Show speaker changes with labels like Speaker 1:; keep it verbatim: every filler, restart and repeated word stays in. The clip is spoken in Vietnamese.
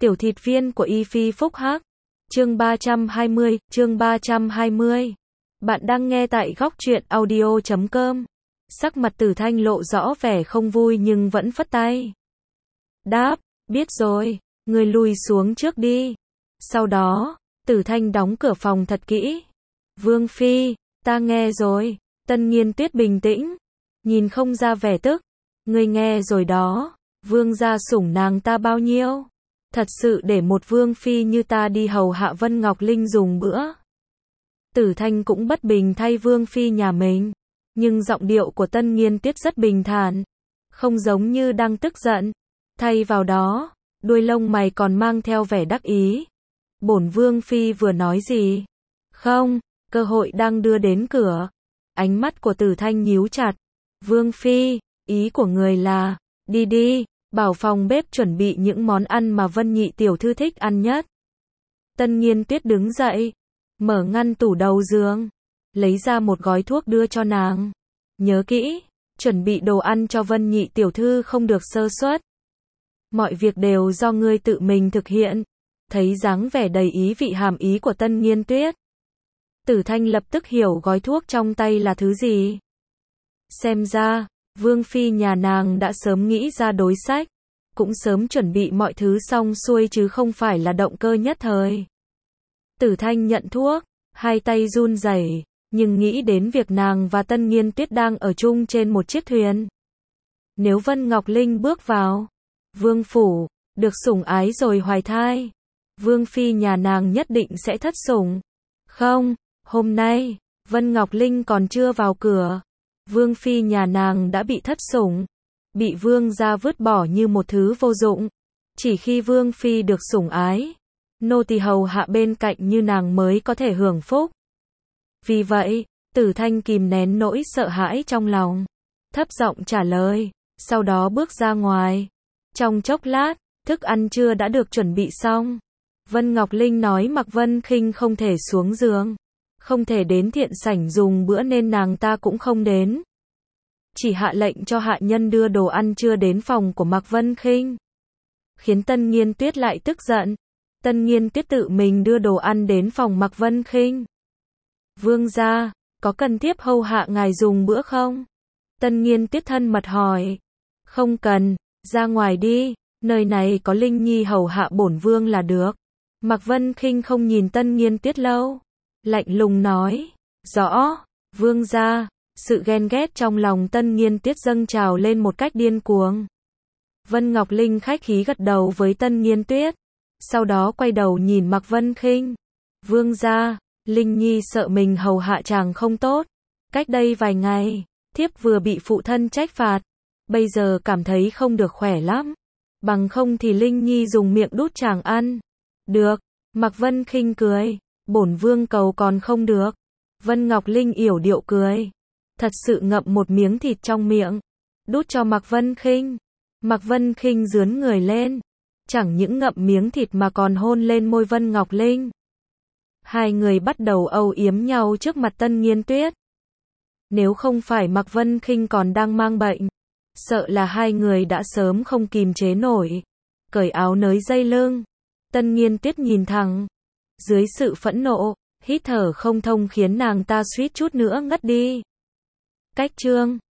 Speaker 1: Tiểu thịt viên của Y Phi Phúc Hắc. Chương ba trăm hai mươi, chương ba trăm hai mươi. Bạn đang nghe tại góc truyện audio chấm com. Sắc mặt Tử Thanh lộ rõ vẻ không vui nhưng vẫn phất tay. Đáp, biết rồi, người lùi xuống trước đi. Sau đó, Tử Thanh đóng cửa phòng thật kỹ. Vương Phi, ta nghe rồi. Tân Nghiên Tuyết bình tĩnh, nhìn không ra vẻ tức. Ngươi nghe rồi đó, vương gia sủng nàng ta bao nhiêu. Thật sự để một vương phi như ta đi hầu hạ Vân Ngọc Linh dùng bữa. Tử Thanh cũng bất bình thay vương phi nhà mình, nhưng giọng điệu của Tân Nghiên Tuyết rất bình thản, không giống như đang tức giận. Thay vào đó, đuôi lông mày còn mang theo vẻ đắc ý. Bổn vương phi vừa nói gì? Không, cơ hội đang đưa đến cửa. Ánh mắt của Tử Thanh nhíu chặt. Vương phi, ý của người là, đi đi, bảo phòng bếp chuẩn bị những món ăn mà Vân Nhị tiểu thư thích ăn nhất. Tân Nghiên Tuyết đứng dậy, mở ngăn tủ đầu giường, lấy ra một gói thuốc đưa cho nàng. Nhớ kỹ, chuẩn bị đồ ăn cho Vân Nhị tiểu thư không được sơ suất. Mọi việc đều do ngươi tự mình thực hiện. Thấy dáng vẻ đầy ý vị hàm ý của Tân Nghiên Tuyết, Tử Thanh lập tức hiểu gói thuốc trong tay là thứ gì. Xem ra, vương phi nhà nàng đã sớm nghĩ ra đối sách, cũng sớm chuẩn bị mọi thứ xong xuôi chứ không phải là động cơ nhất thời. Tử Thanh nhận thuốc, hai tay run rẩy, nhưng nghĩ đến việc nàng và Tân Nghiên Tuyết đang ở chung trên một chiếc thuyền. Nếu Vân Ngọc Linh bước vào vương phủ, được sủng ái rồi hoài thai, vương phi nhà nàng nhất định sẽ thất sủng. Không, hôm nay, Vân Ngọc Linh còn chưa vào cửa, vương phi nhà nàng đã bị thất sủng, bị vương gia vứt bỏ như một thứ vô dụng. Chỉ khi vương phi được sủng ái, nô tỳ hầu hạ bên cạnh như nàng mới có thể hưởng phúc. Vì vậy, Tử Thanh kìm nén nỗi sợ hãi trong lòng, thấp giọng trả lời, sau đó bước ra ngoài. Trong chốc lát, thức ăn trưa đã được chuẩn bị xong. Vân Ngọc Linh nói Mạc Vân Khinh không thể xuống giường, không thể đến thiện sảnh dùng bữa nên nàng ta cũng không đến. Chỉ hạ lệnh cho hạ nhân đưa đồ ăn trưa đến phòng của Mạc Vân Khinh. Khiến Tân Nghiên Tuyết lại tức giận. Tân Nghiên Tuyết tự mình đưa đồ ăn đến phòng Mạc Vân Khinh. Vương gia, có cần tiếp hầu hạ ngài dùng bữa không? Tân Nghiên Tuyết thân mật hỏi. Không cần, ra ngoài đi, nơi này có Linh Nhi hầu hạ bổn vương là được. Mạc Vân Khinh không nhìn Tân Nghiên Tuyết lâu, lạnh lùng nói. Rõ, vương gia. Sự ghen ghét trong lòng Tân Nghiên Tuyết dâng trào lên một cách điên cuồng. Vân Ngọc Linh khách khí gật đầu với Tân Nghiên Tuyết, sau đó quay đầu nhìn Mạc Vân Khinh. Vương gia, Linh Nhi sợ mình hầu hạ chàng không tốt. Cách đây vài ngày, thiếp vừa bị phụ thân trách phạt, bây giờ cảm thấy không được khỏe lắm. Bằng không thì Linh Nhi dùng miệng đút chàng ăn. Được, Mạc Vân Khinh cười. Bổn vương cầu còn không được. Vân Ngọc Linh yểu điệu cười, thật sự ngậm một miếng thịt trong miệng, đút cho Mạc Vân Khinh. Mạc Vân Khinh rướn người lên, chẳng những ngậm miếng thịt mà còn hôn lên môi Vân Ngọc Linh. Hai người bắt đầu âu yếm nhau trước mặt Tân Nghiên Tuyết. Nếu không phải Mạc Vân Khinh còn đang mang bệnh, sợ là hai người đã sớm không kìm chế nổi, cởi áo nới dây lưng. Tân Nghiên Tuyết nhìn thẳng, dưới sự phẫn nộ, hít thở không thông khiến nàng ta suýt chút nữa ngất đi. Cách chương